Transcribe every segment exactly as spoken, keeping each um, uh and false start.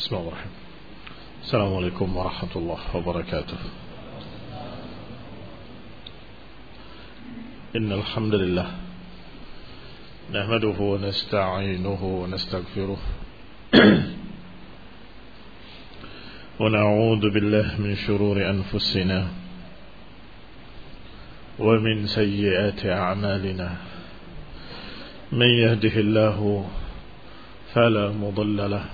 Bismillahirrahmanirrahim. Assalamualaikum warahmatullahi wabarakatuh. Innal hamdalillah nahmaduhu wa nasta'inuhu wa nastaghfiruh wa na'udzu billahi min shururi anfusina wa min sayyiati a'malina. Man yahdihillahu fala mudilla lahu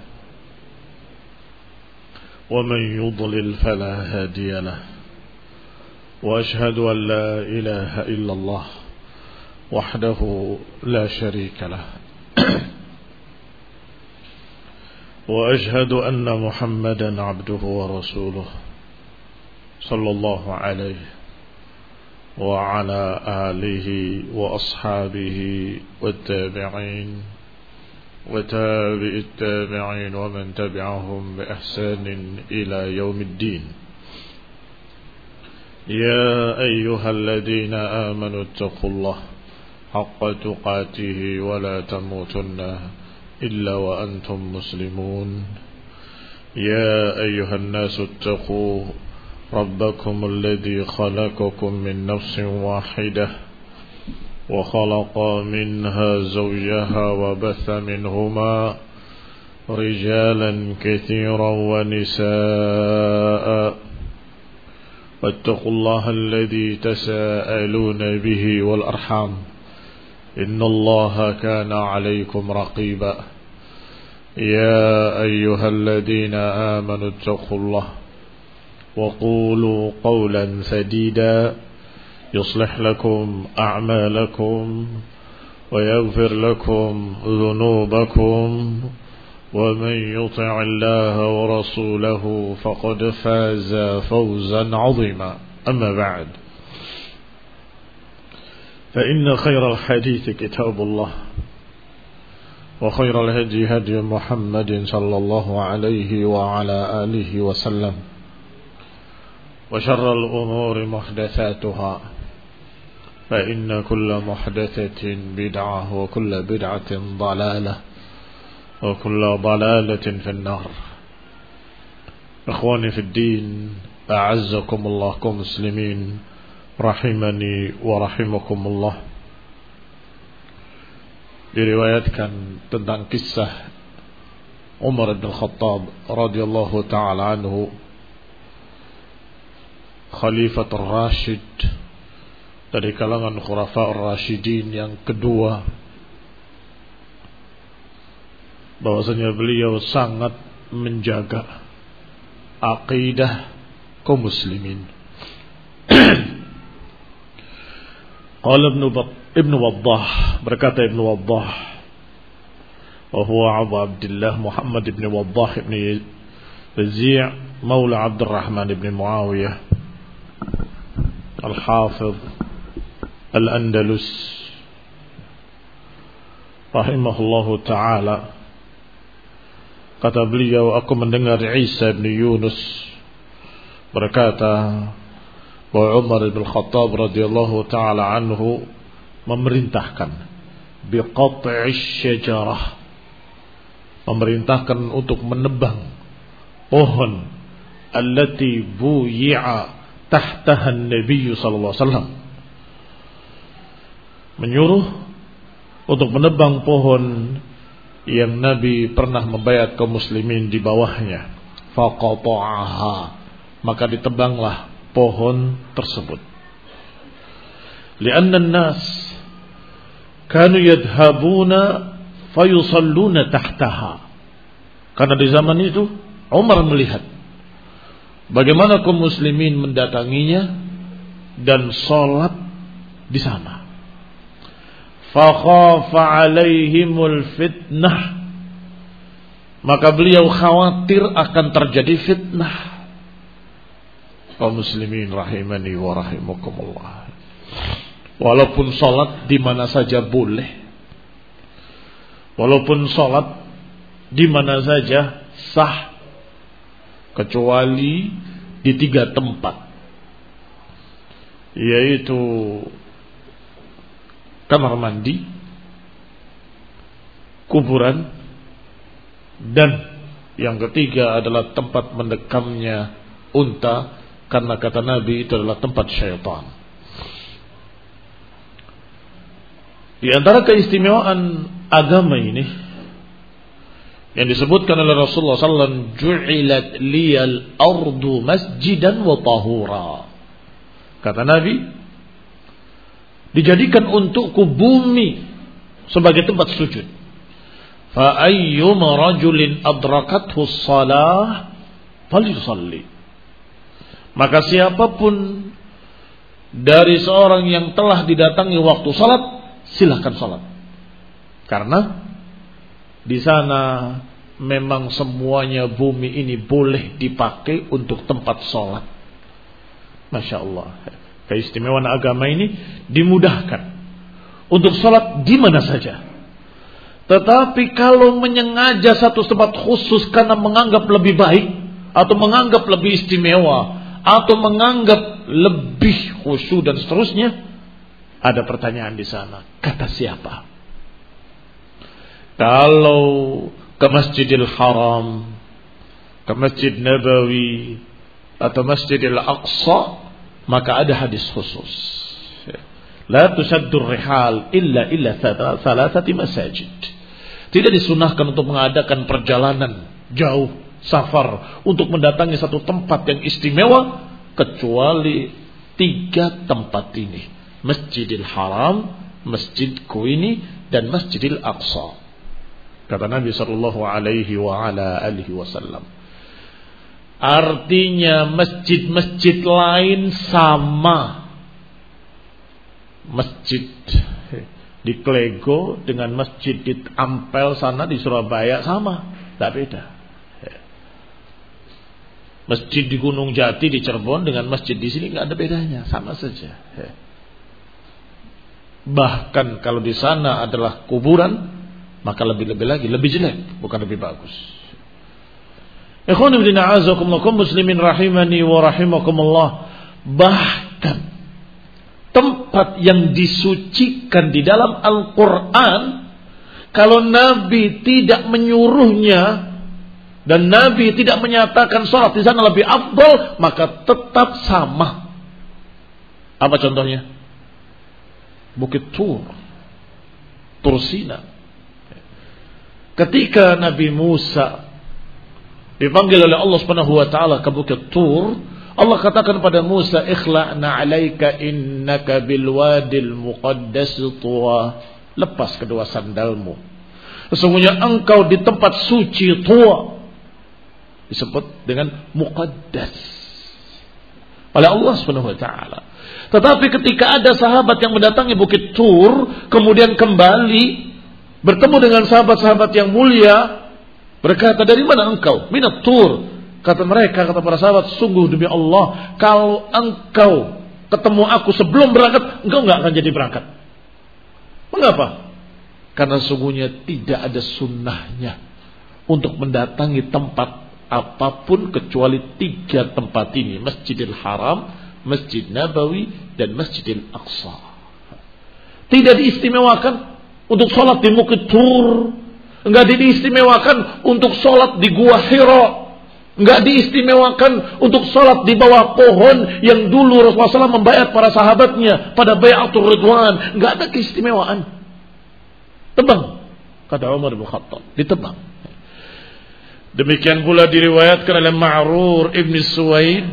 ومن يضلل فلا هادي له وأشهد أن لا إله إلا الله وحده لا شريك له وأشهد أن محمدا عبده ورسوله صلى الله عليه وعلى آله وأصحابه والتابعين وتابع التابعين ومن تبعهم بإحسان إلى يوم الدين. يا أيها الذين آمنوا اتقوا الله حق تقاته ولا تموتن إلا وأنتم مسلمون. يا أيها الناس اتقوا ربكم الذي خلقكم من نفس واحدة وخلق منها زوجها وبث منهما رجالا كثيرا ونساء واتقوا الله الذي تساءلون به والأرحام إن الله كان عليكم رقيبا. يا أيها الذين آمنوا اتقوا الله وقولوا قولا سديدا يصلح لكم أعمالكم ويغفر لكم ذنوبكم ومن يطع الله ورسوله فقد فاز فوزا عظيما. أما بعد فإن خير الحديث كتاب الله وخير الهدي هدي محمد صلى الله عليه وعلى آله وسلم وشر الأمور محدثاتها فإن كل محدثة بدعة وكل بدعة ضلالة وكل ضلالة في النار. إخواني في الدين أعزكم الله كمسلمين رحمني ورحمكم الله. Diriwayatkan tentang kisah Umar bin Khattab radhiyallahu ta'ala anhu, Khalifatul Rashid dari kalangan Khulafa Ar-Rashidin yang kedua, bahwasanya beliau sangat menjaga akidah kaum muslimin. Qala Ibnu Waddah, berkata Ibnu Waddah, wa huwa Abu Abdullah Muhammad ibn Waddah ibn Razi' maula Abdurrahman ibn Muawiyah Al-Hafidh Al-Andalus rahimahullahu ta'ala. Kata beliau, aku mendengar Isa bin Yunus berkata bahwa Umar bin Khattab radhiyallahu ta'ala anhu memerintahkan biqat'i syajarah, memerintahkan untuk menebang pohon allati buyi'a tahtahan Nabi sallallahu alaihi wasallam, menyuruh untuk menebang pohon yang Nabi pernah membayat kaum muslimin di bawahnya. Faqata'aha, maka ditebanglah pohon tersebut. Lianna an-nas kanu yadhhabuna fayusalluna tahtaha, karena di zaman itu Umar melihat bagaimana kaum muslimin mendatanginya dan sholat di sana. Fakhafa alaihimul fitnah, maka beliau khawatir akan terjadi fitnah. Kaum muslimin rahimani wa rahimakumullah, walaupun sholat di mana saja boleh, walaupun sholat di mana saja sah, kecuali di tiga tempat, yaitu kamar mandi, kuburan, dan Yang ketiga adalah tempat mendekamnya unta, karena kata Nabi itu adalah tempat syaitan. Di antara keistimewaan agama ini yang disebutkan oleh Rasulullah sallallahu alaihi wasallam, ju'ilat liyal ardu masjidan wa tahura. Kata Nabi, dijadikan untukku bumi sebagai tempat sujud. Fa ayyuma rajulin adrakathu shalah falyusalli. Maka siapapun dari seorang yang telah didatangi waktu salat, silahkan salat. Karena di sana memang semuanya bumi ini boleh dipakai untuk tempat salat. Masya Allah. Keistimewaan agama ini dimudahkan untuk salat di mana saja. Tetapi kalau menyengaja satu tempat khusus karena menganggap lebih baik, atau menganggap lebih istimewa, atau menganggap lebih khusyuk dan seterusnya, ada pertanyaan di sana. Kata siapa? Kalau ke Masjidil Haram, ke Masjid Nabawi, atau Masjidil Aqsa, maka ada hadis khusus. La tusaddur rihal illa illa thalathati masajid. Tidak disunahkan untuk mengadakan perjalanan jauh, safar, untuk mendatangi satu tempat yang istimewa, kecuali tiga tempat ini. Masjidil Haram, Masjidku ini, dan Masjidil Aqsa. Kata Nabi sallallahu alaihi wa ala alihi wasallam. Artinya masjid-masjid lain sama. Masjid di Klego dengan masjid di Ampel sana di Surabaya sama, tidak beda. Masjid di Gunung Jati di Cirebon dengan masjid di sini nggak ada bedanya, sama saja. Bahkan kalau di sana adalah kuburan, maka lebih-lebih lagi, lebih jelek, bukan lebih bagus. Ikhwan ibn a'azakumullah, muslimin rahimani wa rahimakumullah. Bahkan tempat yang disucikan di dalam Al-Quran, kalau Nabi tidak menyuruhnya dan Nabi tidak menyatakan sholat di sana lebih afdal, maka tetap sama. Apa contohnya? Bukit Tur, Tur Sina. Ketika Nabi Musa dipanggil oleh Allah Subhanahu wa taala ke Bukit Tur, Allah katakan pada Musa, "Ikhla'na 'alaika innaka bil wadil muqaddas tuwa." Lepas kedua sandalmu. Sesungguhnya engkau di tempat suci Tuwa. Disebut dengan muqaddas oleh Allah Subhanahu wa taala. Tetapi ketika ada sahabat yang mendatangi Bukit Tur, kemudian kembali bertemu dengan sahabat-sahabat yang mulia, berkata, "Dari mana engkau?" "Minat Tur." Kata mereka, kata para sahabat, "Sungguh demi Allah, kalau engkau ketemu aku sebelum berangkat, engkau enggak akan jadi berangkat." Mengapa? Karena sungguhnya tidak ada sunnahnya untuk mendatangi tempat apapun kecuali tiga tempat ini: Masjidil Haram, Masjid Nabawi, dan Masjidil Aqsa. Tidak diistimewakan untuk sholat di Bukit Tur, enggak diistimewakan untuk sholat di Gua Hira, enggak diistimewakan untuk sholat di bawah pohon yang dulu Rasulullah shallallahu alaihi wasallam membayar para sahabatnya pada Bai'atul Ridwan. Enggak ada keistimewaan. Tebang, kata Umar bin Khattab, ditebang. Demikian pula diriwayatkan oleh Ma'rur ibn Suwaid,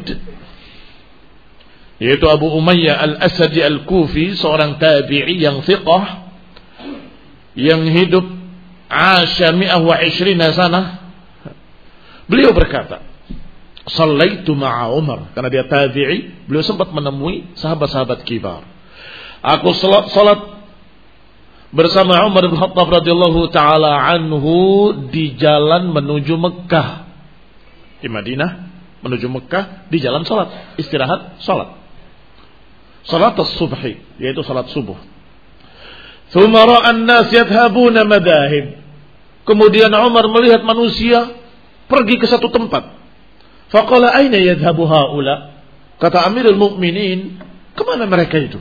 yaitu Abu Umayyah al-Asadi al-Kufi, seorang tabi'i yang thiqah, yang hidup asya mi'ah wa ishrina sanah. Beliau berkata, "Shallaitu ma'a Umar." Karena dia tabi'i, beliau sempat menemui sahabat-sahabat kibar. Aku salat, salat bersama Umar bin Khattab radhiyallahu taala anhu di jalan menuju Mekah. Di Madinah menuju Mekah, di jalan salat, istirahat, salat. Salat as-subhi, yaitu salat subuh. Tsumma ra'a an-nas yadhhabuna madahib. Kemudian Umar melihat manusia pergi ke satu tempat. Faqala, "Aina yadhhabu haula?" Kata Amirul Mukminin, "Kemana mereka itu?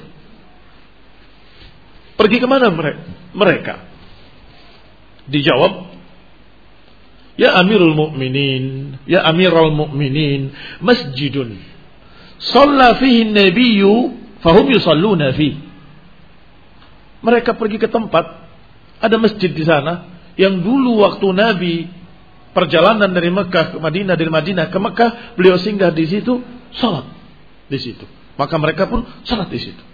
Pergi kemana mereka?" Dijawab, Ya Amirul Mukminin, ya Amirul Mukminin, masjidun shalla fihi an-nabiyyu fahum yusalluna fihi. Mereka pergi ke tempat, ada masjid di sana yang dulu waktu Nabi perjalanan dari Mekah ke Madinah, dari Madinah ke Mekah, beliau singgah di situ, salat di situ. Maka mereka pun salat di situ.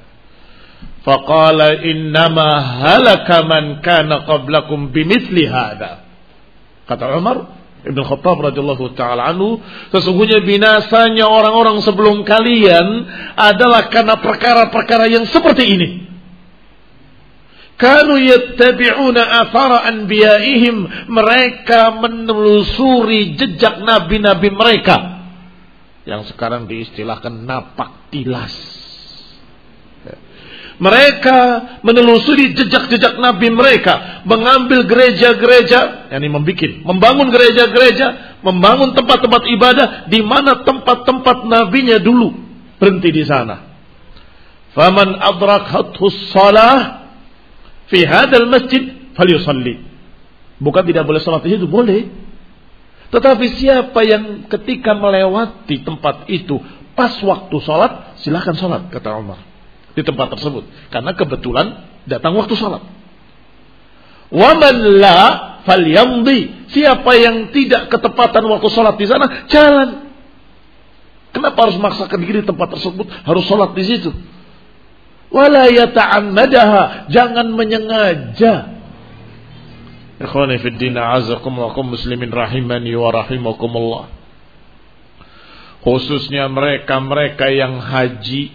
Faqala innama halaka man kana qablakum bimithli hadza. Kata Umar Ibn Khattab radhiyallahu taala anhu, sesungguhnya binasanya orang-orang sebelum kalian adalah karena perkara-perkara yang seperti ini. Kanu yattabi'una athara anbiya'ihim, mereka menelusuri jejak nabi-nabi mereka yang sekarang diistilahkan napak tilas. Mereka menelusuri jejak-jejak nabi mereka, mengambil gereja-gereja, yakni membikin, membangun gereja-gereja, membangun tempat-tempat ibadah di mana tempat-tempat nabinya dulu berhenti di sana. Faman adrakhathu shalah fi hadzal masjid falyusalli. Bukan tidak boleh salat di situ, boleh. Tetapi siapa yang ketika melewati tempat itu pas waktu salat, silakan salat, kata Umar, di tempat tersebut, karena kebetulan datang waktu salat. Wa man la falyamdi, siapa yang tidak ketepatan waktu salat di sana, jalan. Kenapa harus memaksakan diri di tempat tersebut, harus salat di situ? Wala yata'ammadaha, jangan menyengaja. Ikhwani fid din, a'azakumullah, kaum muslimin rahimani wa rahimakumullah. Khususnya mereka-mereka yang haji,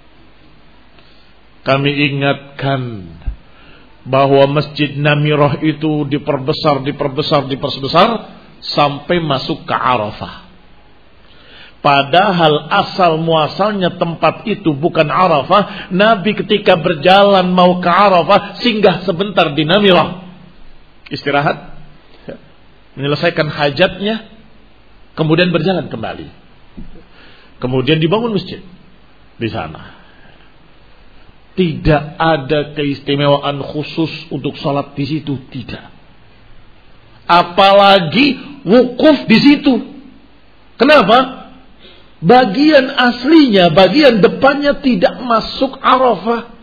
kami ingatkan bahwa Masjid Namirah itu diperbesar, diperbesar, diperbesar sampai masuk ke Arafah. Padahal asal muasalnya tempat itu bukan Arafah. Nabi ketika berjalan mau ke Arafah singgah sebentar di Namirah, istirahat, menyelesaikan hajatnya, kemudian berjalan kembali. Kemudian dibangun masjid di sana. Tidak ada keistimewaan khusus untuk salat di situ, tidak. Apalagi wukuf di situ. Kenapa? Bagian aslinya, bagian depannya tidak masuk Arafah.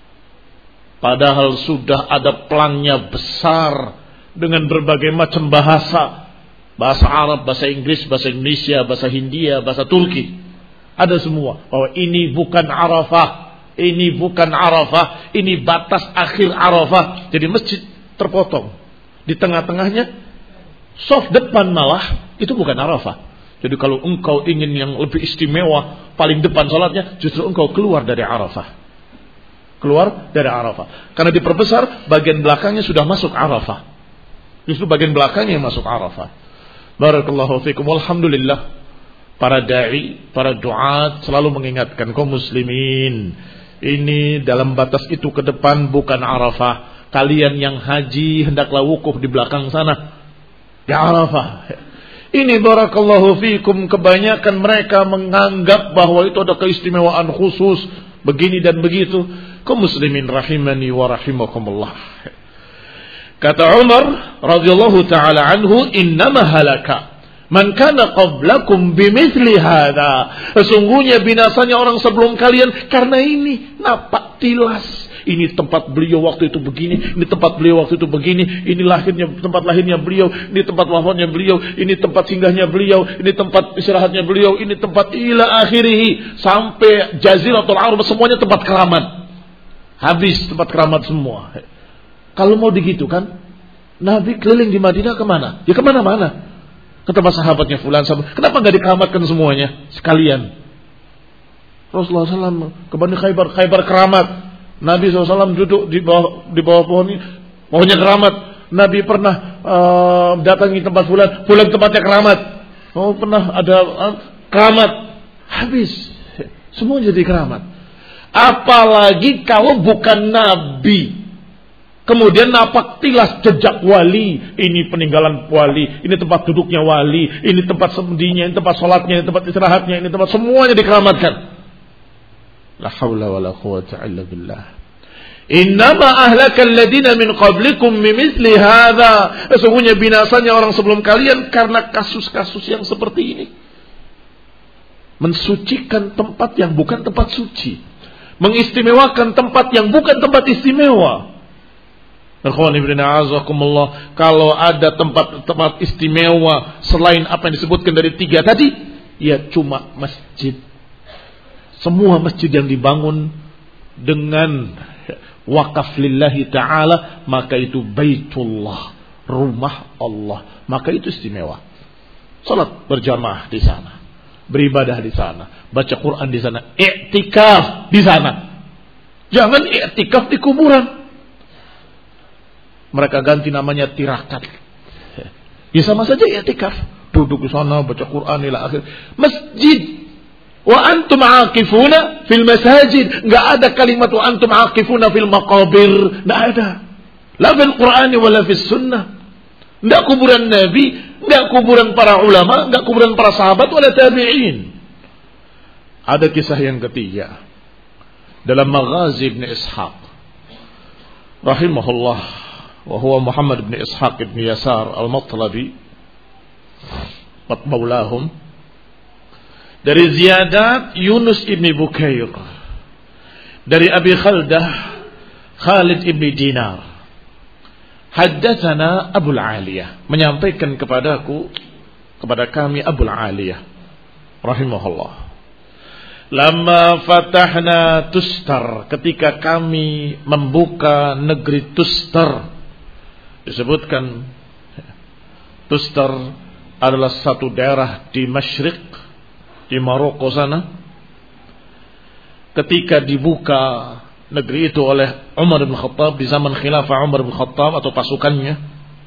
Padahal sudah ada plannya besar dengan berbagai macam bahasa. Bahasa Arab, bahasa Inggris, bahasa Indonesia, bahasa Hindia, bahasa Turki. Ada semua. Bahwa ini bukan Arafah. Ini bukan Arafah. Ini batas akhir Arafah. Jadi masjid terpotong. Di tengah-tengahnya, soft depan malah, itu bukan Arafah. Jadi kalau engkau ingin yang lebih istimewa, paling depan salatnya, justru engkau keluar dari Arafah. Keluar dari Arafah. Karena diperbesar, bagian belakangnya sudah masuk Arafah. Justru bagian belakangnya yang masuk Arafah. Barakallahu fikum. Alhamdulillah. Para da'i, para du'at selalu mengingatkan kaum muslimin. Ini dalam batas itu ke depan bukan Arafah. Kalian yang haji hendaklah wukuf di belakang sana. Di Arafah. Ini barakallahu fikum, kebanyakan mereka menganggap bahwa itu ada keistimewaan khusus begini dan begitu. Kaum muslimin rahimani wa rahimakumullah. Kata Umar radhiyallahu taala anhu, innama halaka man kana qablakum bimithli hadza. Sesungguhnya binasanya orang sebelum kalian karena ini, napak tilas. Ini tempat beliau waktu itu begini, ini tempat beliau waktu itu begini, ini lahirnya, tempat lahirnya beliau, ini tempat wafatnya beliau, ini tempat singgahnya beliau, ini tempat istirahatnya beliau, ini tempat ila akhirih, sampai Jaziratul Arab semuanya tempat keramat. Habis tempat keramat semua. Kalau mau begitu kan, Nabi keliling di Madinah kemana? Ya kemana-mana. Kata sahabatnya fulan, sahabat, kenapa nggak dikeramatkan semuanya sekalian? Rasulullah shallallahu alaihi wasallam ke Bani Khaybar, Khaybar keramat. Nabi shallallahu alaihi wasallam duduk di bawah, di bawah pohon ini, pohonnya keramat. Nabi pernah uh, datangi tempat fulan, fulan tempatnya keramat. Oh pernah ada uh, keramat. Habis, semua jadi keramat. Apalagi kalau bukan Nabi. Kemudian napak tilas jejak wali. Ini peninggalan wali, ini tempat duduknya wali, ini tempat semedinya, ini tempat sholatnya, ini tempat istirahatnya, ini tempat semuanya dikeramatkan. La haula wa la quwwata illa billah. Innama ahlakal ladina min qablikum mimithli hadza. Sesungguhnya binasanya orang sebelum kalian karena kasus-kasus yang seperti ini. Mensucikan tempat yang bukan tempat suci, mengistimewakan tempat yang bukan tempat istimewa. Kalau ada tempat-tempat istimewa selain apa yang disebutkan dari tiga tadi, ya cuma masjid. Semua masjid yang dibangun dengan wakaf lillahi ta'ala, maka itu baitullah, rumah Allah, maka itu istimewa. Salat berjamaah di sana, beribadah di sana, baca Quran di sana, i'tikaf di sana. Jangan i'tikaf di kuburan. Mereka ganti namanya tirakat. Ya sama saja i'tikaf, duduk di sana baca Quran ila akhir. Masjid. Wa antum aakifuna fil masajid. Enggak ada kalimat wa antum aakifuna fil maqabir, enggak ada. La fil Quran wala fis sunnah. Enggak kuburan Nabi, enggak kuburan para ulama, enggak kuburan para sahabat wala tabi'in. Ada kisah yang ketiga dalam Maghazi Ibn Ishaq rahimahullah, wa huwa Muhammad bin Ishaq bin Yasar al-Matlabi matmaulahum, dari Ziyadat Yunus ibn Bukair, dari Abi Khaldah Khalid ibn Dinar, haddatsana Abu al-Aliyah, menyampaikan kepadaku, kepada kami Abu al-Aliyah rahimahullah, lama fatahna Tustar, ketika kami membuka negeri Tustar. Disebutkan Tustar adalah satu daerah di Masyriq, di Maroko sana. Ketika dibuka negeri itu oleh Umar bin Khattab di zaman khilafah Umar bin Khattab atau pasukannya,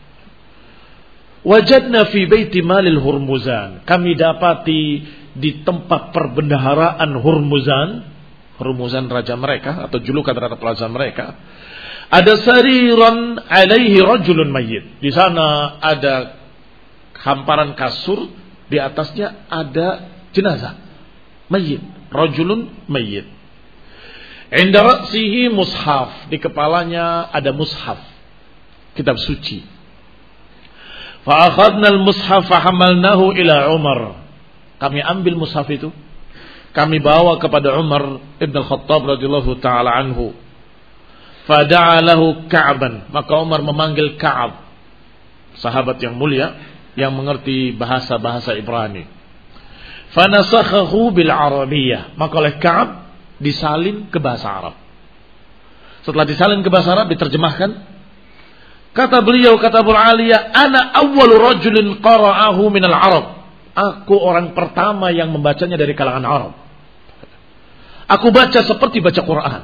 wajadna fi baiti malil Hurmuzan, kami dapati di tempat perbendaharaan Hurmuzan, Hurmuzan raja mereka atau julukan terhadap raja mereka, ada sariran alaihi rajulun mayyit. Di sana ada hamparan kasur, di atasnya ada jenazah mayyit, rajulun mayyit. Inda ra'sihi mushaf, di kepalanya ada mushaf, kitab suci. Fa akhadna al-mushaf fa hamalnahu ila Umar. Kami ambil mushaf itu, kami bawa kepada Umar Ibn Khattab radhiyallahu taala anhu. Fada'alahu Ka'ban, maka Umar memanggil Ka'ab, sahabat yang mulia yang mengerti bahasa-bahasa Ibrani. Fanasakhahu bil Arabiyyah, maka oleh Ka'ab disalin ke bahasa Arab. Setelah disalin ke bahasa Arab, diterjemahkan. Kata beliau, kata Abu Aliyah, ana awwalu rajulin qara'ahu minal Arab. Aku orang pertama yang membacanya dari kalangan Arab. Aku baca seperti baca Quran.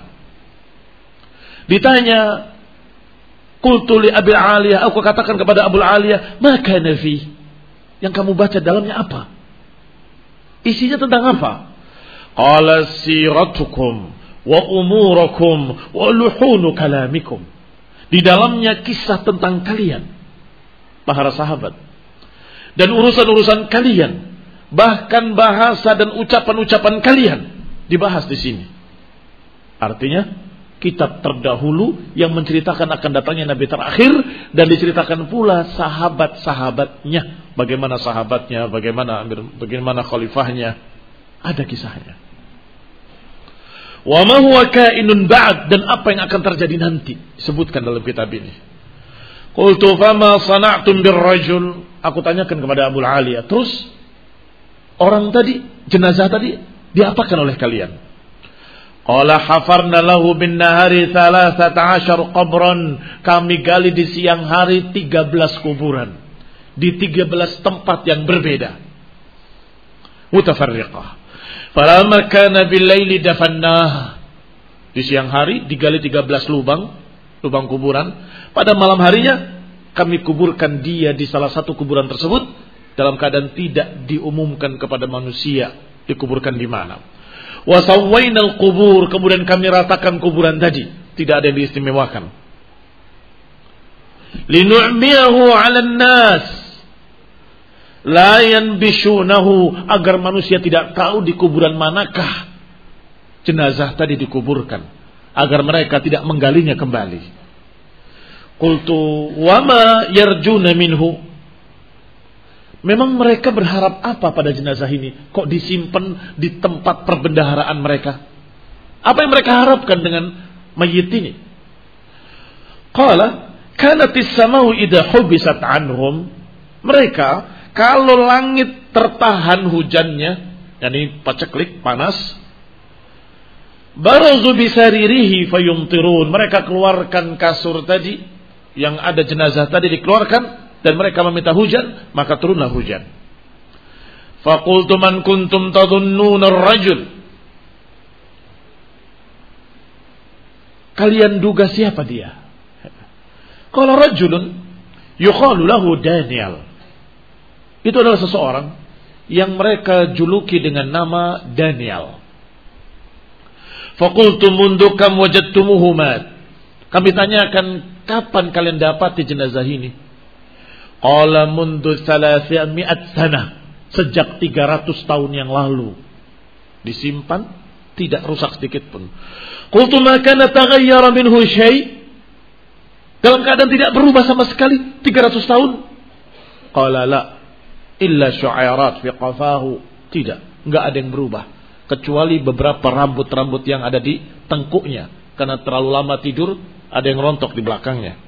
Ditanya, qultu li Abi Aliyah, aku katakan kepada Abu Aliyah, ma kana fi? Yang kamu baca dalamnya apa? Isinya tentang apa? Qala siratukum wa umurakum wa luhunu kalamikum. Di dalamnya kisah tentang kalian, para sahabat, dan urusan-urusan kalian, bahkan bahasa dan ucapan-ucapan kalian dibahas di sini. Artinya kitab terdahulu yang menceritakan akan datangnya Nabi terakhir, dan diceritakan pula sahabat-sahabatnya, bagaimana sahabatnya, bagaimana bagaimana khalifahnya, ada kisahnya. Wa ma huwa kainun ba'd, dan apa yang akan terjadi nanti disebutkan dalam kitab ini. Qultu fama sana'tum birrajul, aku tanyakan kepada Abu Aliyah, terus orang tadi, jenazah tadi diapakan oleh kalian? Qala hafarna lahu bin nahari thalathata ashar qabran, kami gali di siang hari tiga belas kuburan di tiga belas tempat yang berbeda, mutafarriqah. Falamma kana bil laili dafannah, di siang hari digali tiga belas lubang, lubang kuburan. Pada malam harinya kami kuburkan dia di salah satu kuburan tersebut, dalam keadaan tidak diumumkan kepada manusia dikuburkan di mana. Wa sawwainal qubur, kemudian kami ratakan kuburan tadi, tidak ada yang diistimewakan. Linu'miyahu 'alan nas la yanbishunahu, agar manusia tidak tahu di kuburan manakah jenazah tadi dikuburkan, agar mereka tidak menggalinya kembali. Qultu wa ma yarjuna minhu. Memang mereka berharap apa pada jenazah ini? Kok disimpan di tempat perbendaharaan mereka? Apa yang mereka harapkan dengan mayit ini? Qala kanatis samau idza hubisat anhum. Mereka kalau langit tertahan hujannya, yakni paceklik panas, barazu bisaririhi fayumtirun. Mereka keluarkan kasur tadi yang ada jenazah tadi dikeluarkan dan mereka meminta hujan, maka turunlah hujan. Faqultu man kuntum tadhunnuna ar-rajul. Kalian duga siapa dia? Qala rajulun yuqalu lahu Daniel. Itu adalah seseorang yang mereka juluki dengan nama Daniel. Faqultu mundu kam wajadtumuhu mat. Kami tanyakan, kapan kalian dapati jenazah ini? Qala mundu thalathmi'at sana. Sejak tiga ratus tahun yang lalu. Disimpan, tidak rusak sedikit pun. Qultu ma kana taghayyara minhu syai'. Dalam keadaan tidak berubah sama sekali tiga ratus tahun. Qala la illa syu'airat fi qafahu. Tidak, enggak ada yang berubah kecuali beberapa rambut-rambut yang ada di tengkuknya karena terlalu lama tidur, ada yang rontok di belakangnya.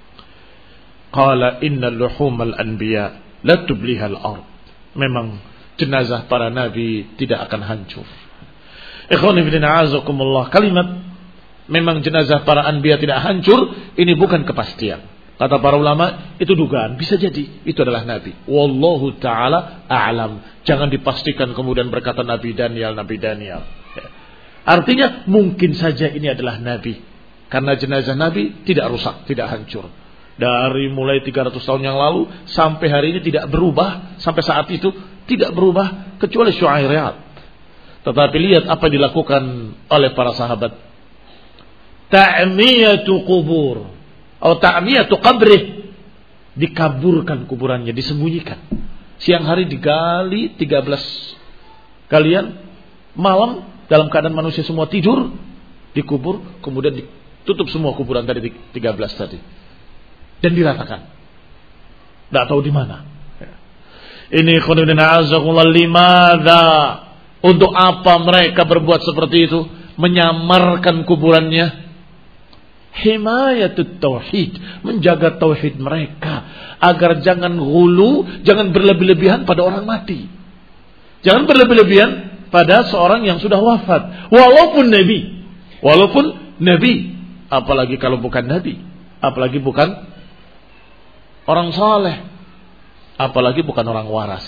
Qala innal luhumal anbiya la tublihal ard. Memang jenazah para nabi tidak akan hancur. Ikhwani fillah azakumullah, kalimat memang jenazah para anbiya tidak hancur ini bukan kepastian. Kata para ulama, itu dugaan. Bisa jadi itu adalah nabi. Wallahu ta'ala a'lam. Jangan dipastikan kemudian berkata Nabi Daniel, Nabi Daniel. Artinya mungkin saja ini adalah nabi. Karena jenazah nabi tidak rusak, tidak hancur. Dari mulai tiga ratus tahun yang lalu sampai hari ini tidak berubah. Sampai saat itu tidak berubah kecuali syu'airat. Tetapi lihat apa yang dilakukan oleh para sahabat. Ta'miyatu qubur. Atau ta'miyatu qabrih, dikaburkan kuburannya, disembunyikan. Siang hari digali tiga belas kalian, malam dalam keadaan manusia semua tidur, dikubur, kemudian ditutup semua kuburan tadi tiga belas tadi. Dan diratakan. Tidak tahu di mana. Ini khonibina azakumullah limadha. Untuk apa mereka berbuat seperti itu? Menyamarkan kuburannya. Himayatut tauhid, menjaga tauhid mereka agar jangan ghulu, jangan berlebih-lebihan pada orang mati. Jangan berlebih-lebihan pada seorang yang sudah wafat, walaupun nabi. Walaupun nabi, apalagi kalau bukan nabi, apalagi bukan orang saleh, apalagi bukan orang waras.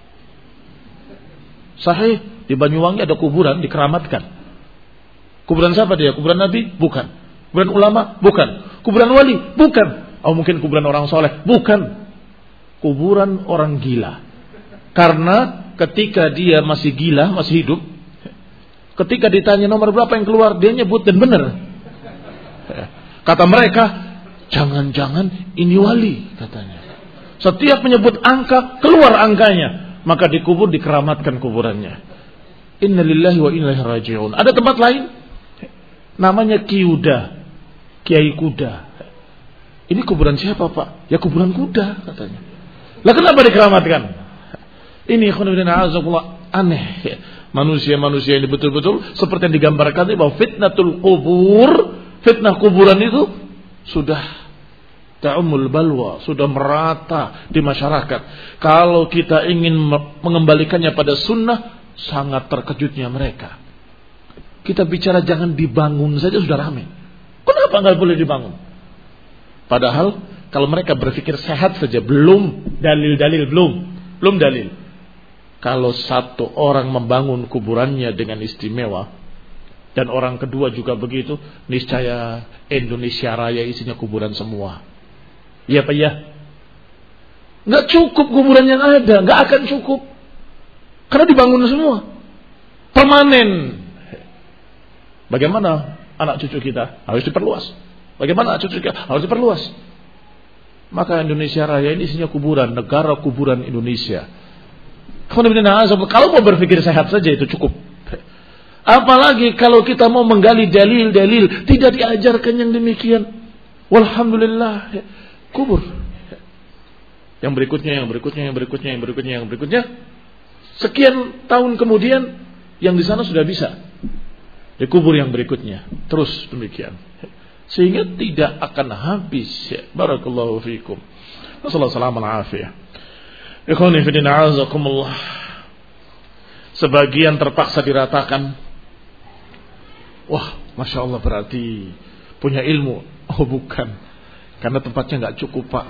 Sahih, di Banyuwangi ada kuburan dikeramatkan. Kuburan siapa dia? Kuburan nabi? Bukan. Kuburan ulama? Bukan. Kuburan wali? Bukan. Oh mungkin kuburan orang soleh? Bukan. Kuburan orang gila. Karena ketika dia masih gila, masih hidup, ketika ditanya nomor berapa yang keluar, dia nyebut dan benar. Kata mereka, jangan-jangan ini wali katanya. Setiap menyebut angka, keluar angkanya. Maka dikubur, dikeramatkan kuburannya. Inna lillahi wa inna ilaihi raji'un. Ada tempat lain namanya Kiuda, Kiai Kuda. Ini kuburan siapa Pak? Ya kuburan kuda katanya. Lah kenapa dikeramatkan? Ini khonibina azakullah aneh. Manusia-manusia ini betul-betul seperti yang digambarkan ini, bahwa fitnatul kubur, fitnah kuburan itu sudah ta'umul balwa, sudah merata di masyarakat. Kalau kita ingin mengembalikannya pada sunnah, sangat terkejutnya mereka. Kita bicara jangan dibangun saja sudah ramai. Kenapa nggak boleh dibangun? Padahal kalau mereka berpikir sehat saja, belum dalil-dalil, belum, belum dalil. Kalau satu orang membangun kuburannya dengan istimewa, dan orang kedua juga begitu, niscaya Indonesia Raya isinya kuburan semua. Iya Pak ya? Nggak cukup kuburan yang ada, nggak akan cukup, karena dibangun semua, permanen. Bagaimana anak cucu kita? Harus diperluas. Bagaimana anak cucu kita? Harus diperluas. Maka Indonesia Raya ini isinya kuburan, negara kuburan Indonesia. Kalau mau berpikir sehat saja itu cukup. Apalagi kalau kita mau menggali dalil-dalil, tidak diajarkan yang demikian. Walhamdulillah, kubur. Yang berikutnya, yang berikutnya, yang berikutnya, yang berikutnya, yang berikutnya. Sekian tahun kemudian, yang di sana sudah bisa dikubur yang berikutnya. Terus demikian. Sehingga tidak akan habis. Barakallahu fiikum. Wassalamualaikum warahmatullahi wabarakatuh. Ikhwani fi din, a'azakumullah. Sebagian terpaksa diratakan. Wah, Masya Allah, berarti punya ilmu. Oh bukan, karena tempatnya nggak cukup Pak.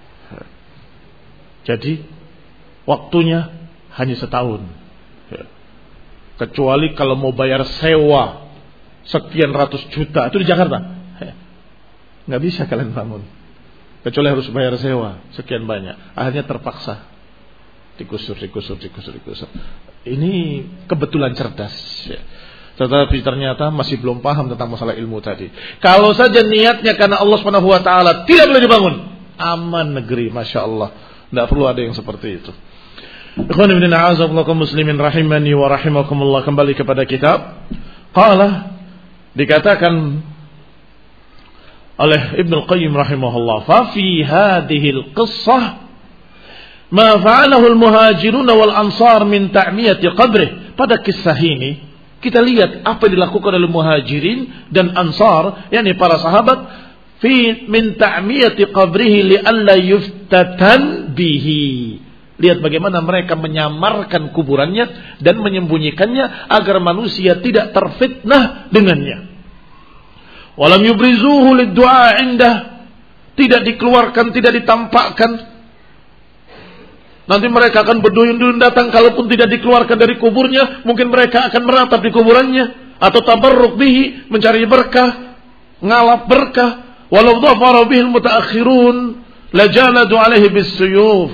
Jadi waktunya hanya setahun. Kecuali kalau mau bayar sewa sekian ratus juta, itu di Jakarta nggak bisa kalian bangun. Kecuali harus bayar sewa sekian banyak. Akhirnya terpaksa digusur, digusur, digusur, digusur. Ini kebetulan cerdas. Tetapi ternyata masih belum paham tentang masalah ilmu tadi. Kalau saja niatnya karena Allah Subhanahu wa taala, tidak boleh dibangun. Aman negeri, Masya Allah. Tidak perlu ada yang seperti itu. Ikhwan ibn a'azakumullah muslimin rahimani wa rahimakumullah. Kembali kepada kitab. Qala, dikatakan oleh Ibnu Qayyim rahimahullah, fa fi hadhihi al-qissah ma fa'alahu al-muhajirun wal ansar min ta'miyati qabrih. Pada kisah ini kita lihat apa yang dilakukan oleh muhajirin dan ansar, yakni para sahabat, fi min ta'miyati qabrihi li alla yuftatan bihi. Lihat bagaimana mereka menyamarkan kuburannya dan menyembunyikannya agar manusia tidak terfitnah dengannya. Walam yubrizuhu lid-du'a indah, tidak dikeluarkan, tidak ditampakkan. Nanti mereka akan berduyun-duyun datang, kalaupun tidak dikeluarkan dari kuburnya, mungkin mereka akan meratap di kuburannya atau tabarruk bihi, mencari berkah, ngalap berkah. Walau dhafara bihi al-mutaakhirun lajaladu alaihi bis-suyuf.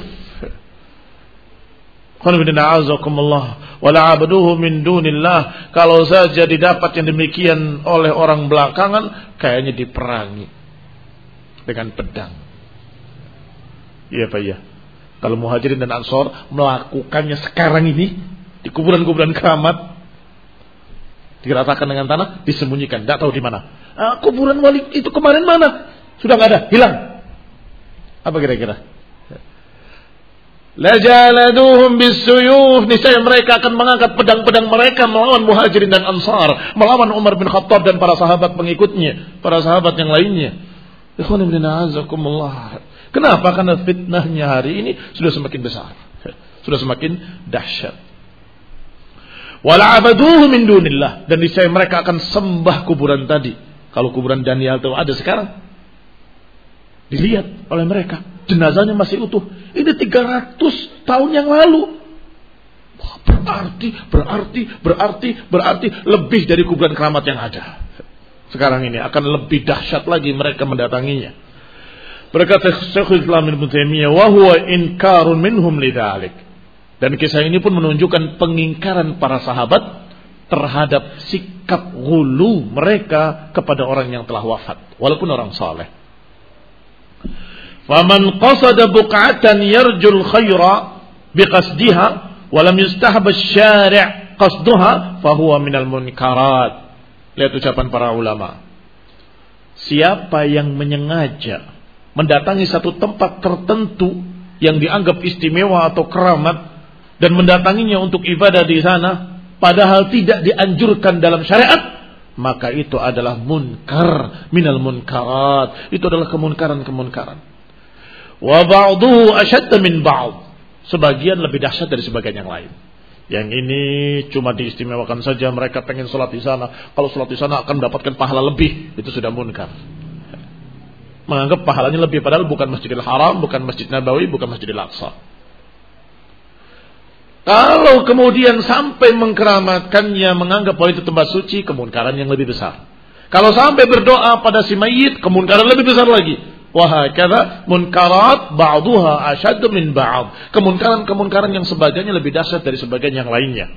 Qul inna a'azakumullah wa la'abuduhu min dunillah. Kalau saja didapat yang demikian oleh orang belakangan, kayaknya diperangi dengan pedang. Iya Pak ya. Kalau muhajirin dan ansor melakukannya sekarang ini di kuburan-kuburan keramat, diratakan dengan tanah, disembunyikan, tidak tahu di mana. Ah, kuburan wali itu kemarin mana? Sudah nggak ada, hilang. Apa kira-kira? Lajaladuhum bisuyuf. Niscaya mereka akan mengangkat pedang-pedang mereka melawan muhajirin dan ansar, melawan Umar bin Khattab dan para sahabat pengikutnya, para sahabat yang lainnya. Ikhwan ibn a'azakumullah. Kenapa? Karena fitnahnya hari ini sudah semakin besar, sudah semakin dahsyat. Wala'abaduhu min dunillah, dan niscaya mereka akan sembah kuburan tadi. Kalau kuburan Daniel itu ada sekarang, dilihat oleh mereka, jenazahnya masih utuh. Ini tiga ratus tahun yang lalu. Wah, berarti, berarti, berarti, berarti lebih dari kuburan keramat yang ada. Sekarang ini akan lebih dahsyat lagi mereka mendatanginya. Berkata Syekhul Islam Ibnu Taimiyah, wa huwa inkarun minhum lidzalik. Dan kisah ini pun menunjukkan pengingkaran para sahabat terhadap sikap ghulu mereka kepada orang yang telah wafat, walaupun orang saleh. Faman qasada buq'atan yarjul khaira biqasdiha wa lam yustahab asy-syari' qasduha fa huwa minal munkarat. Lihat ucapan para ulama. Siapa yang menyengaja mendatangi satu tempat tertentu yang dianggap istimewa atau keramat dan mendatanginya untuk ibadah di sana, padahal tidak dianjurkan dalam syariat, maka itu adalah munkar minal munkarat. Itu adalah kemunkaran-kemunkaran. Wa ba'duhu ashadda min ba'd. Sebagian lebih dahsyat dari sebagian yang lain. Yang ini cuma diistimewakan saja, mereka pengen sholat di sana. Kalau sholat di sana akan mendapatkan pahala lebih. Itu sudah munkar. Menganggap pahalanya lebih, padahal bukan Masjidil Haram, bukan Masjid Nabawi, bukan Masjidil Aqsa. Kalau kemudian sampai mengkeramatkannya, menganggap bahwa itu tempat suci, kemunkaran yang lebih besar. Kalau sampai berdoa pada si mayit, kemunkaran lebih besar lagi. Wahakadha munkarat ba'duha asyaddu min ba'd. Kemunkaran-kemunkaran yang sebagiannya lebih dahsyat dari sebagian yang lainnya.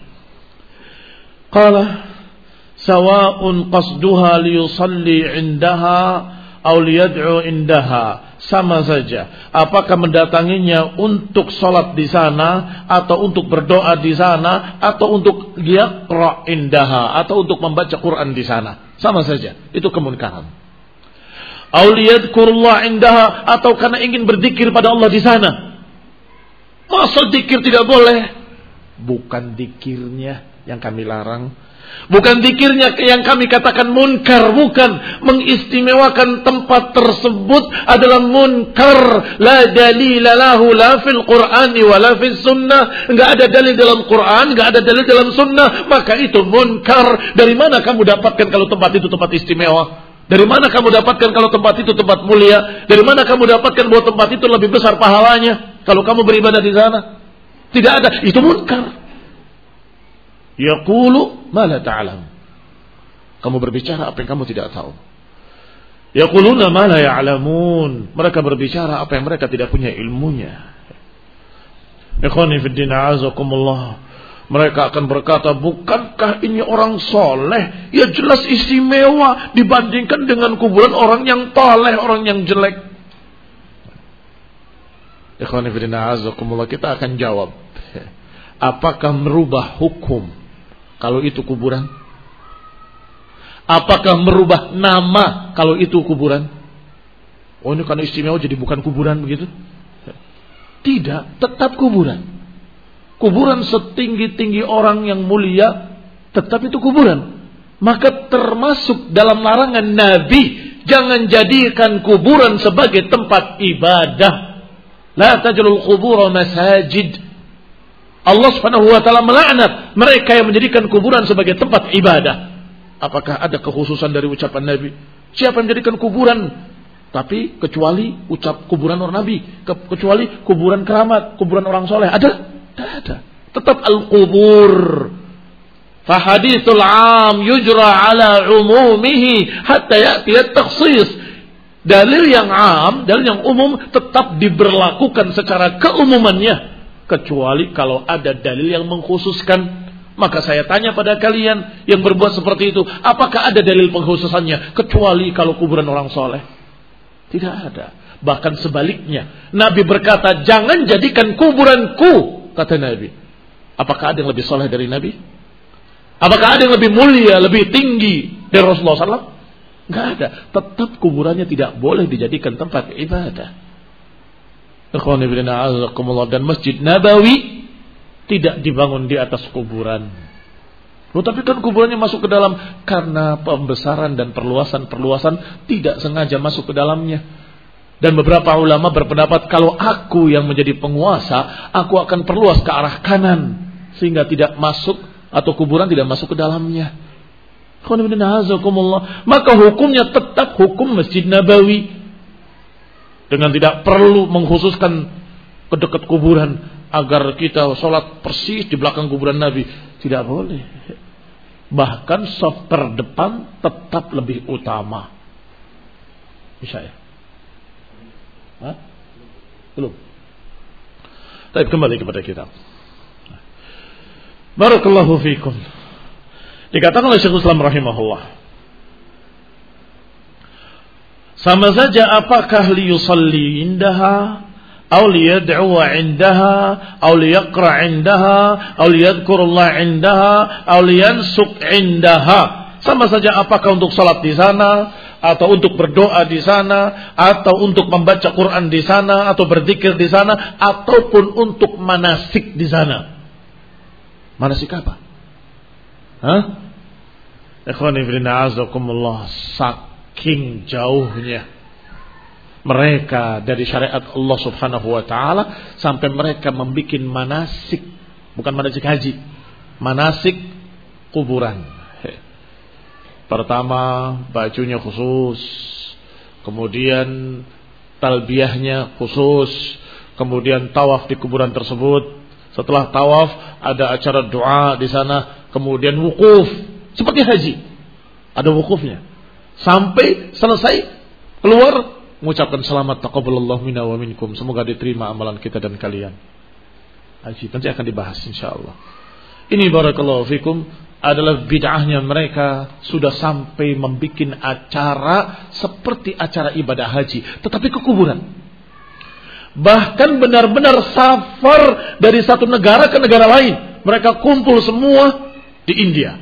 Qala sawa'un qasduha liyusalli 'indaha aw liyad'u indaha, sama saja. Apakah mendatanginya untuk salat di sana, atau untuk berdoa di sana, atau untuk yaqra indaha, atau untuk membaca Quran di sana, sama saja. Itu kemunkaran. Aw liyadhkurullah indaha, atau karena ingin berzikir pada Allah di sana. Masa zikir tidak boleh? Bukan zikirnya yang kami larang, bukan zikirnya yang kami katakan munkar, bukan. Mengistimewakan tempat tersebut adalah munkar. La dalila lahu la fil Qur'ani wa la fil sunnah. Enggak ada dalil dalam Quran, enggak ada dalil dalam sunnah, maka itu munkar. Dari mana kamu dapatkan kalau tempat itu tempat istimewa? Dari mana kamu dapatkan kalau tempat itu tempat mulia? Dari mana kamu dapatkan bahwa tempat itu lebih besar pahalanya kalau kamu beribadah di sana? Tidak ada, itu munkar. Yaqulu ma la ta'lam. Kamu berbicara apa yang kamu tidak tahu. Yaquluna ma la ya'lamun. Mereka berbicara apa yang mereka tidak punya ilmunya. Ikhwani fid din, a'azakumullah. Mereka akan berkata, bukankah ini orang soleh? Ya jelas istimewa dibandingkan dengan kuburan orang yang toleh, orang yang jelek. Ikhwani fid din, a'azakumullah. Kita akan jawab, apakah merubah hukum kalau itu kuburan? Apakah merubah nama kalau itu kuburan? Oh, ini karena istimewa jadi bukan kuburan begitu? Tidak, tetap kuburan. Kuburan setinggi-tinggi orang yang mulia, tetap itu kuburan. Maka termasuk dalam larangan Nabi, jangan jadikan kuburan sebagai tempat ibadah. La taj'alul qubur masajid. Allah Subhanahu wa taala melaknat mereka yang menjadikan kuburan sebagai tempat ibadah. Apakah ada kekhususan dari ucapan Nabi? Siapa yang menjadikan kuburan? Tapi kecuali ucap kuburan orang Nabi, kecuali kuburan keramat, kuburan orang soleh. Ada? Tidak ada. Tetap al-qubur. Fa hadithul 'am yujra 'ala 'umumihi hatta ya'ti at-takhsis. Dalil yang 'am, dalil yang umum tetap diberlakukan secara keumumannya. Kecuali kalau ada dalil yang mengkhususkan. Maka saya tanya pada kalian yang berbuat seperti itu, apakah ada dalil pengkhususannya? Kecuali kalau kuburan orang soleh. Tidak ada. Bahkan sebaliknya, Nabi berkata, jangan jadikan kuburanku, kata Nabi. Apakah ada yang lebih soleh dari Nabi? Apakah ada yang lebih mulia, lebih tinggi dari Rasulullah shallallahu alaihi wasallam? Tidak ada. Tetap kuburannya tidak boleh dijadikan tempat ibadah. Dan Masjid Nabawi tidak dibangun di atas kuburan. Oh, tapi kan kuburannya masuk ke dalam karena pembesaran dan perluasan-perluasan tidak sengaja masuk ke dalamnya. Dan beberapa ulama berpendapat kalau aku yang menjadi penguasa, aku akan perluas ke arah kanan sehingga tidak masuk atau kuburan tidak masuk ke dalamnya. Maka hukumnya tetap hukum Masjid Nabawi. Dengan tidak perlu mengkhususkan ke dekat kuburan agar kita sholat persis di belakang kuburan Nabi. Tidak boleh. Bahkan saf terdepan tetap lebih utama. Bisa ya? Hah? Belum. Tapi kembali kepada kita. Barakallahu fikum. Dikatakan oleh Syekhul Islam rahimahullah, sama saja apakah liyusalli indaha aw liyad'u indaha aw liyaqra indaha aw liyadhkurullah indaha aw liyansuk indaha. Sama saja apakah untuk salat di sana atau untuk berdoa di sana atau untuk membaca Quran di sana atau berzikir di sana ataupun untuk manasik di sana. Manasik apa? Hah? Ikhwani fillah azakumullah, saking jauhnya mereka dari syariat Allah Subhanahu wa taala sampai mereka membuat manasik, bukan manasik haji, manasik kuburan. Pertama bajunya khusus, kemudian talbiyahnya khusus, kemudian tawaf di kuburan tersebut. Setelah tawaf ada acara doa di sana, kemudian wukuf seperti haji, ada wukufnya. Sampai selesai keluar mengucapkan selamat taqabbalallahu minna wa minkum, semoga diterima amalan kita dan kalian. Haji nanti akan dibahas insyaallah. Ini barakallahu fikum adalah bid'ahnya mereka sudah sampai membuat acara seperti acara ibadah haji, tetapi ke kuburan. Bahkan benar-benar safar dari satu negara ke negara lain. Mereka kumpul semua di India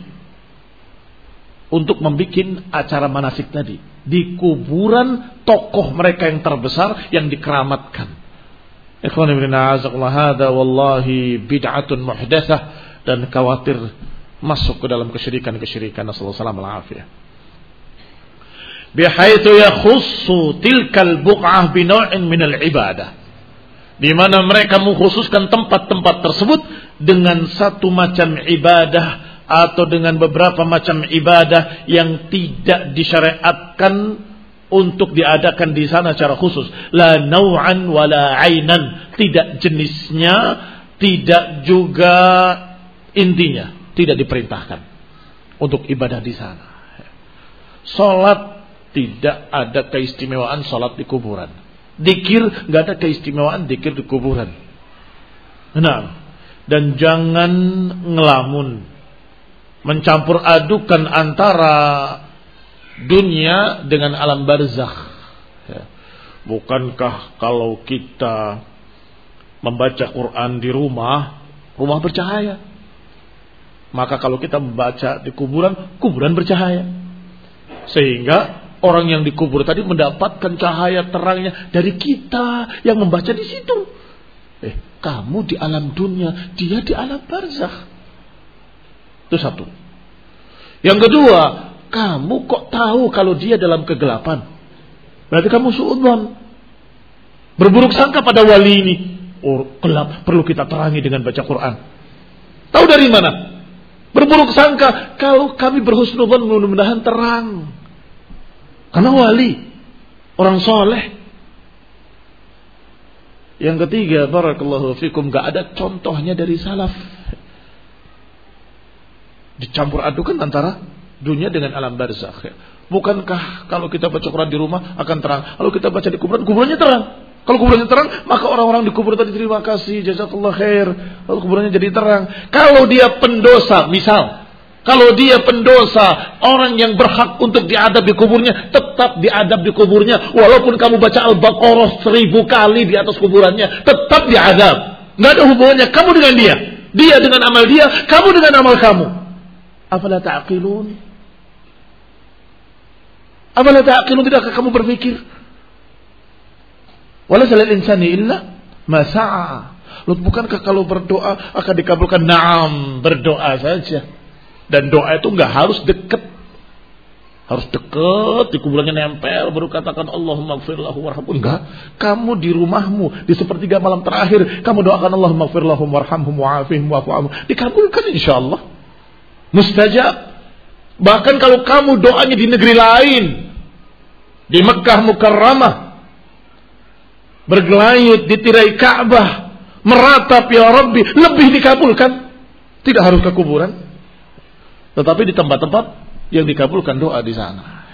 untuk membuat acara manasik tadi di kuburan tokoh mereka yang terbesar yang dikeramatkan. Ikhwan ibn a'azakullah, hada wallahi bid'atun muhdatsah, dan khawatir masuk ke dalam kesyirikan-kesyirikan. Nasallallahu alaihi wasallam. Bihaitsu yakhussu tilkal buq'ah bi naw'in minal ibadah, di mana mereka mengkhususkan tempat-tempat tersebut dengan satu macam ibadah atau dengan beberapa macam ibadah yang tidak disyariatkan untuk diadakan di sana secara khusus. La naw'an wala 'ainan, tidak jenisnya, tidak juga intinya, tidak diperintahkan untuk ibadah di sana. Salat tidak ada keistimewaan salat di kuburan. Dzikir enggak ada keistimewaan dzikir di kuburan. Nah, dan jangan ngelamun, mencampur adukan antara dunia dengan alam barzakh. Bukankah kalau kita membaca Quran di rumah, rumah bercahaya? Maka kalau kita membaca di kuburan, kuburan bercahaya. Sehingga orang yang dikubur tadi mendapatkan cahaya terangnya dari kita yang membaca di situ. Eh, kamu di alam dunia, dia di alam barzakh. Itu satu. Yang kedua, kamu kok tahu kalau dia dalam kegelapan? Berarti kamu suudzon, berburuk sangka pada wali ini. Oh, gelap, perlu kita terangi dengan baca Quran. Tahu dari mana? Berburuk sangka, kalau kami berhusnudzon mudah-mudahan terang. Karena wali, orang soleh. Yang ketiga, barakallahu fikum, gak ada contohnya dari salaf. Dicampur adukan antara dunia dengan alam barzakh. Bukankah kalau kita baca Quran di rumah akan terang? Kalau kita baca di kuburan, kuburannya terang. Kalau kuburannya terang, maka orang-orang di kubur tadi terima kasih, jazakallah khair. Lalu kuburannya jadi terang. Kalau dia pendosa, misal, kalau dia pendosa, orang yang berhak untuk diadab di kuburnya, tetap diadab di kuburnya. Walaupun kamu baca Al-Baqarah seribu kali di atas kuburannya, tetap diadab. Nggak ada hubungannya kamu dengan dia, dia dengan amal dia, kamu dengan amal kamu. Afala ta'qilun? Afala ta'qilun, tidakkah kamu berpikir? Walaysa lil insani illa ma sa'a. Bukankah kalau berdoa akan dikabulkan? Naam, berdoa saja. Dan doa itu enggak harus dekat. Harus dekat, di kuburannya nempel baru katakan Allahumma ighfir lahu warhamhu. Enggak. Kamu di rumahmu di sepertiga malam terakhir kamu doakan Allahumma ighfir lahum warhamhum wa'afihim wa'fu anhum. Dikabulkan insyaallah. Mustajab. Bahkan kalau kamu doanya di negeri lain, di Mekah Mukarramah, bergelayut di tirai Ka'bah, meratap ya Rabbi, lebih dikabulkan. Tidak harus ke kuburan, tetapi di tempat-tempat yang dikabulkan doa di sana.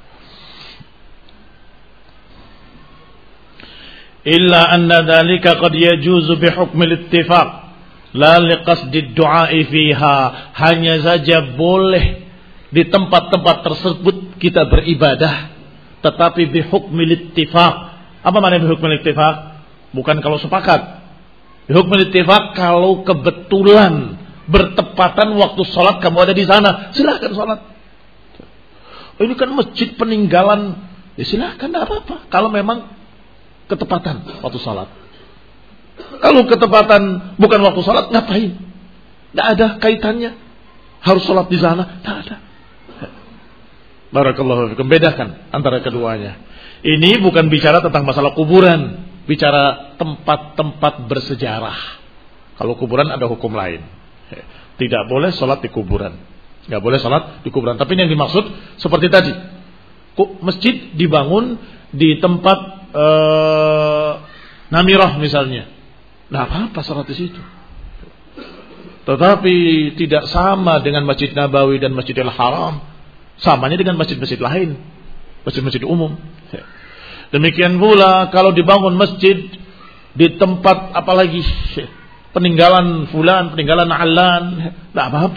Illa anna dzalika qad yajuzu bi hukmil ittifaq la liqasdi du'a fiha. Hanya saja boleh di tempat-tempat tersebut kita beribadah, tetapi bi hukmil ittifaq. Apa makna bi hukmil ittifaq? Bukan kalau sepakat. Bi hukmil ittifaq kalau kebetulan bertepatan waktu sholat kamu ada di sana, silahkan sholat. Oh, ini kan masjid peninggalan, ya silahkan, tidak apa-apa. Kalau memang ketepatan waktu sholat. Kalau ketepatan bukan waktu sholat, ngapain? Tidak ada kaitannya. Harus sholat di sana, tidak ada. Barakallahu fikum. Bedakan antara keduanya. Ini bukan bicara tentang masalah kuburan, bicara tempat-tempat bersejarah. Kalau kuburan ada hukum lain. Tidak boleh sholat di kuburan, nggak boleh sholat di kuburan. Tapi yang dimaksud seperti tadi, masjid dibangun di tempat ee, Namirah misalnya, nah apa-apa sholat di situ. Tetapi tidak sama dengan Masjid Nabawi dan Masjidil Haram. Samanya dengan masjid-masjid lain, masjid-masjid umum. Demikian pula kalau dibangun masjid di tempat apalagi peninggalan fulan, peninggalan alan, tidak apa-apa.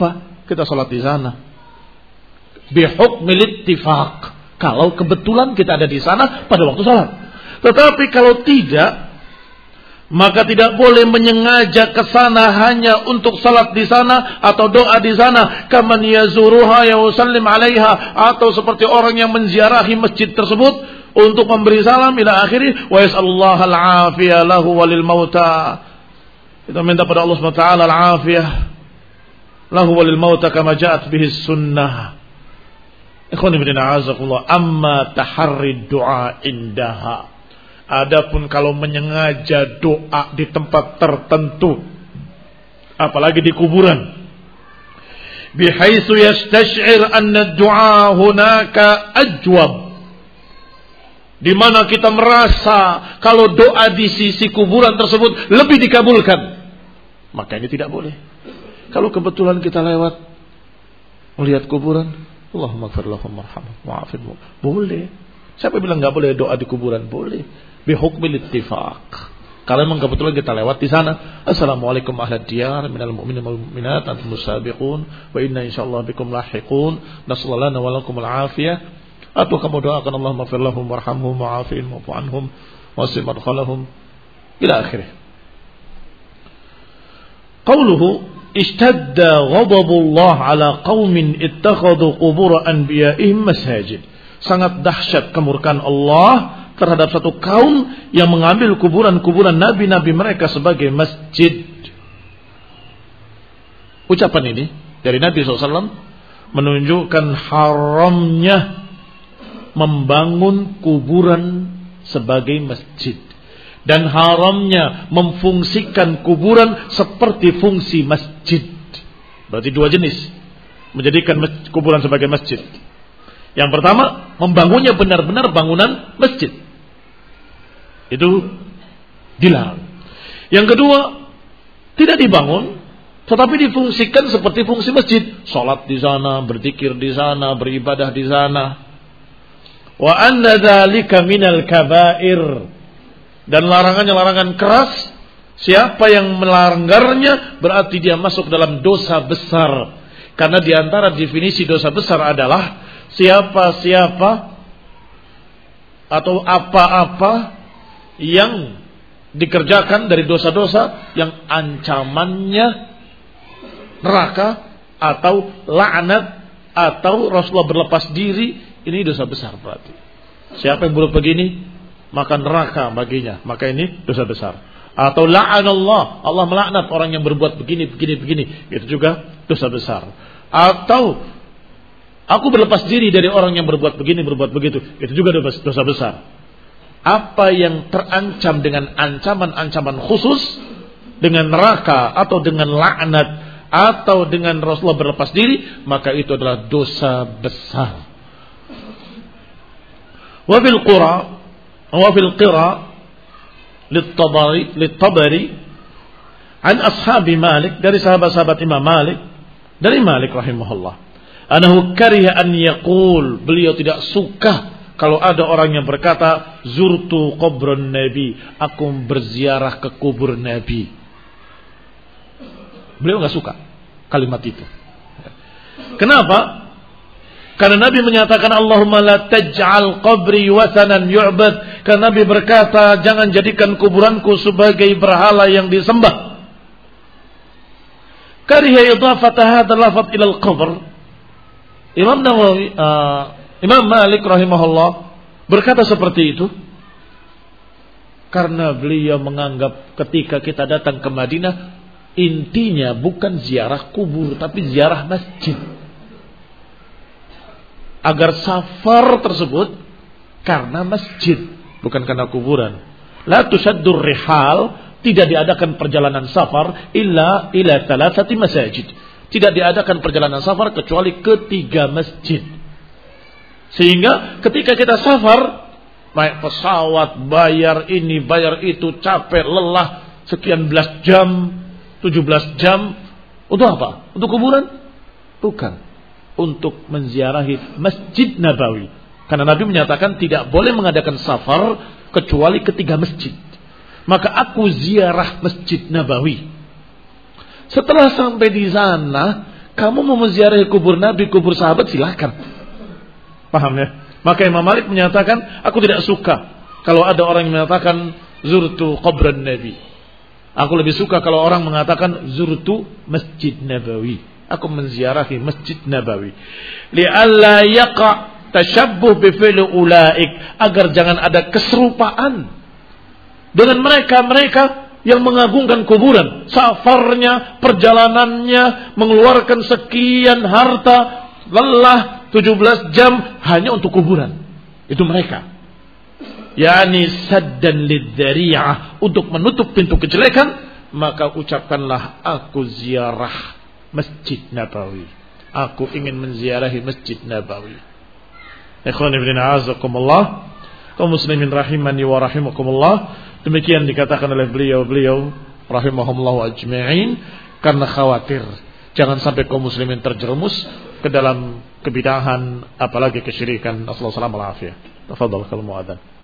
kita salat di sana. Bihukmil ittifaq. Kalau kebetulan kita ada di sana pada waktu salat. Tetapi kalau tidak, maka tidak boleh menyengaja ke sana hanya untuk salat di sana atau doa di sana. Kaman yazuruha ya usallim alaiha, atau seperti orang yang menziarahi masjid tersebut untuk memberi salam ila akhiri. Wa yas'alullaha al-afiyah lahu walil mauta. Kita minta pada Allah Subhanahu wa taala al-afiyah lahu walil mauta kama ja'at bihi sunnah. Ikhwani fillah azakumullah, amma taharri du'a indaha. Adapun kalau menyengaja doa di tempat tertentu, apalagi di kuburan, bihaitsu yastash'ir anna ad-du'a hunaka ajwab, di mana kita merasa kalau doa di sisi kuburan tersebut lebih dikabulkan, maka ini tidak boleh. Kalau kebetulan kita lewat melihat kuburan, Allahumma ighfir lahum warhamhum wa'afihim, boleh. Siapa bilang enggak boleh doa di kuburan? Boleh. Bihukmil ittifaq. Kalau memang kebetulan kita lewat di sana, assalamualaikum ahlad diyar minal mu'minin wal mu'minat antum musabiqun wa inna insyaallah bikum lahiqun nasallallahu lana wa lakum al-afiyah. Atau kamu doakan Allahumma ighfir lahum warhamhum wa'afihim wa'fu anhum wasim madkhalahum ila akhirih. Qauluhu ishtadda ghadabullah ala qaumin ittakhadhu qubur anbiya'ihim masajid. Sangat dahsyat kemurkaan Allah terhadap satu kaum yang mengambil kuburan-kuburan nabi-nabi mereka sebagai masjid. Ucapan ini dari Nabi shallallahu alaihi wasallam menunjukkan haramnya membangun kuburan sebagai masjid, dan haramnya memfungsikan kuburan seperti fungsi masjid. Berarti dua jenis menjadikan kuburan sebagai masjid. Yang pertama, membangunnya benar-benar bangunan masjid, itu dilarang. Yang kedua, tidak dibangun tetapi difungsikan seperti fungsi masjid. Salat di sana, berzikir di sana, beribadah di sana. Wa anna dzalika minal kabair. Dan larangannya larangan keras. Siapa yang melanggarnya berarti dia masuk dalam dosa besar. Karena di antara definisi dosa besar adalah siapa-siapa atau apa-apa yang dikerjakan dari dosa-dosa yang ancamannya neraka atau laknat atau Rasulullah berlepas diri, ini dosa besar berarti. Siapa yang berbuat begini maka neraka baginya, maka ini dosa besar. Atau la'anallah, Allah melaknat orang yang berbuat begini begini begini, itu juga dosa besar. Atau aku berlepas diri dari orang yang berbuat begini berbuat begitu, itu juga dosa besar. Apa yang terancam dengan ancaman-ancaman khusus, dengan neraka atau dengan laknat atau dengan Rasulullah berlepas diri, maka itu adalah dosa besar. Wa fil qura wa fil qira lit-Tabari lit-Tabari an ashabi Malik, dari sahabat-sahabat Imam Malik, dari Malik rahimahullah, anahu kariha an yaqul, beliau tidak suka kalau ada orang yang berkata zurtu kubrun Nabi, aku berziarah ke kubur Nabi. Beliau enggak suka kalimat itu. Kenapa? Karena Nabi menyatakan Allahumma la taj'al qabri wasanan yu'bad. Karena Nabi berkata, jangan jadikan kuburanku sebagai berhala yang disembah. Kariha idafata hadzal lafaz ila al-qabr. Imam Nawawi uh, Imam Malik rahimahullah berkata seperti itu karena beliau menganggap ketika kita datang ke Madinah, intinya bukan ziarah kubur tapi ziarah masjid. Agar safar tersebut karena masjid, bukan karena kuburan. La tusaddur rihal, tidak diadakan perjalanan safar illa ila thalathati masajid. Tidak diadakan perjalanan safar kecuali ketiga masjid. Sehingga ketika kita safar, naik pesawat, bayar ini, bayar itu, capek, lelah, sekian belas jam, tujuh belas jam, untuk apa? Untuk kuburan? Bukan. Untuk menziarahi Masjid Nabawi. Karena Nabi menyatakan tidak boleh mengadakan safar kecuali ketiga masjid. Maka aku ziarah Masjid Nabawi. Setelah sampai di sana, Kamu mau menziarahi kubur Nabi, kubur sahabat, silakan. Paham ya? Maka Imam Malik menyatakan, aku tidak suka kalau ada orang yang mengatakan zurtu qabran Nabi. Aku lebih suka kalau orang mengatakan zurtu Masjid Nabawi. Aku menziarahi Masjid Nabawi. Li'alla yaqa tashabbuh bi fi'li ulaik, agar jangan ada keserupaan dengan mereka-mereka yang mengagungkan kuburan. Safarnya, perjalanannya, mengeluarkan sekian harta, lelah tujuh belas jam hanya untuk kuburan. Itu mereka. Yani saddan lidzari'ah, untuk menutup pintu kejelekan, maka ucapkanlah aku ziarah Masjid Nabawi. Aku ingin menziarahi Masjid Nabawi. Ikhwan ibn a'azakumullah, kaum muslimin rahimani wa rahimakumullah. Demikian dikatakan oleh beliau-beliau rahimahumullah ajma'in, karena khawatir jangan sampai kaum muslimin terjerumus ke dalam kebidahan, apalagi kesyirikan. Assalamualaikum warahmatullahi wabarakatuh. Tafadhal kalau mau adzan.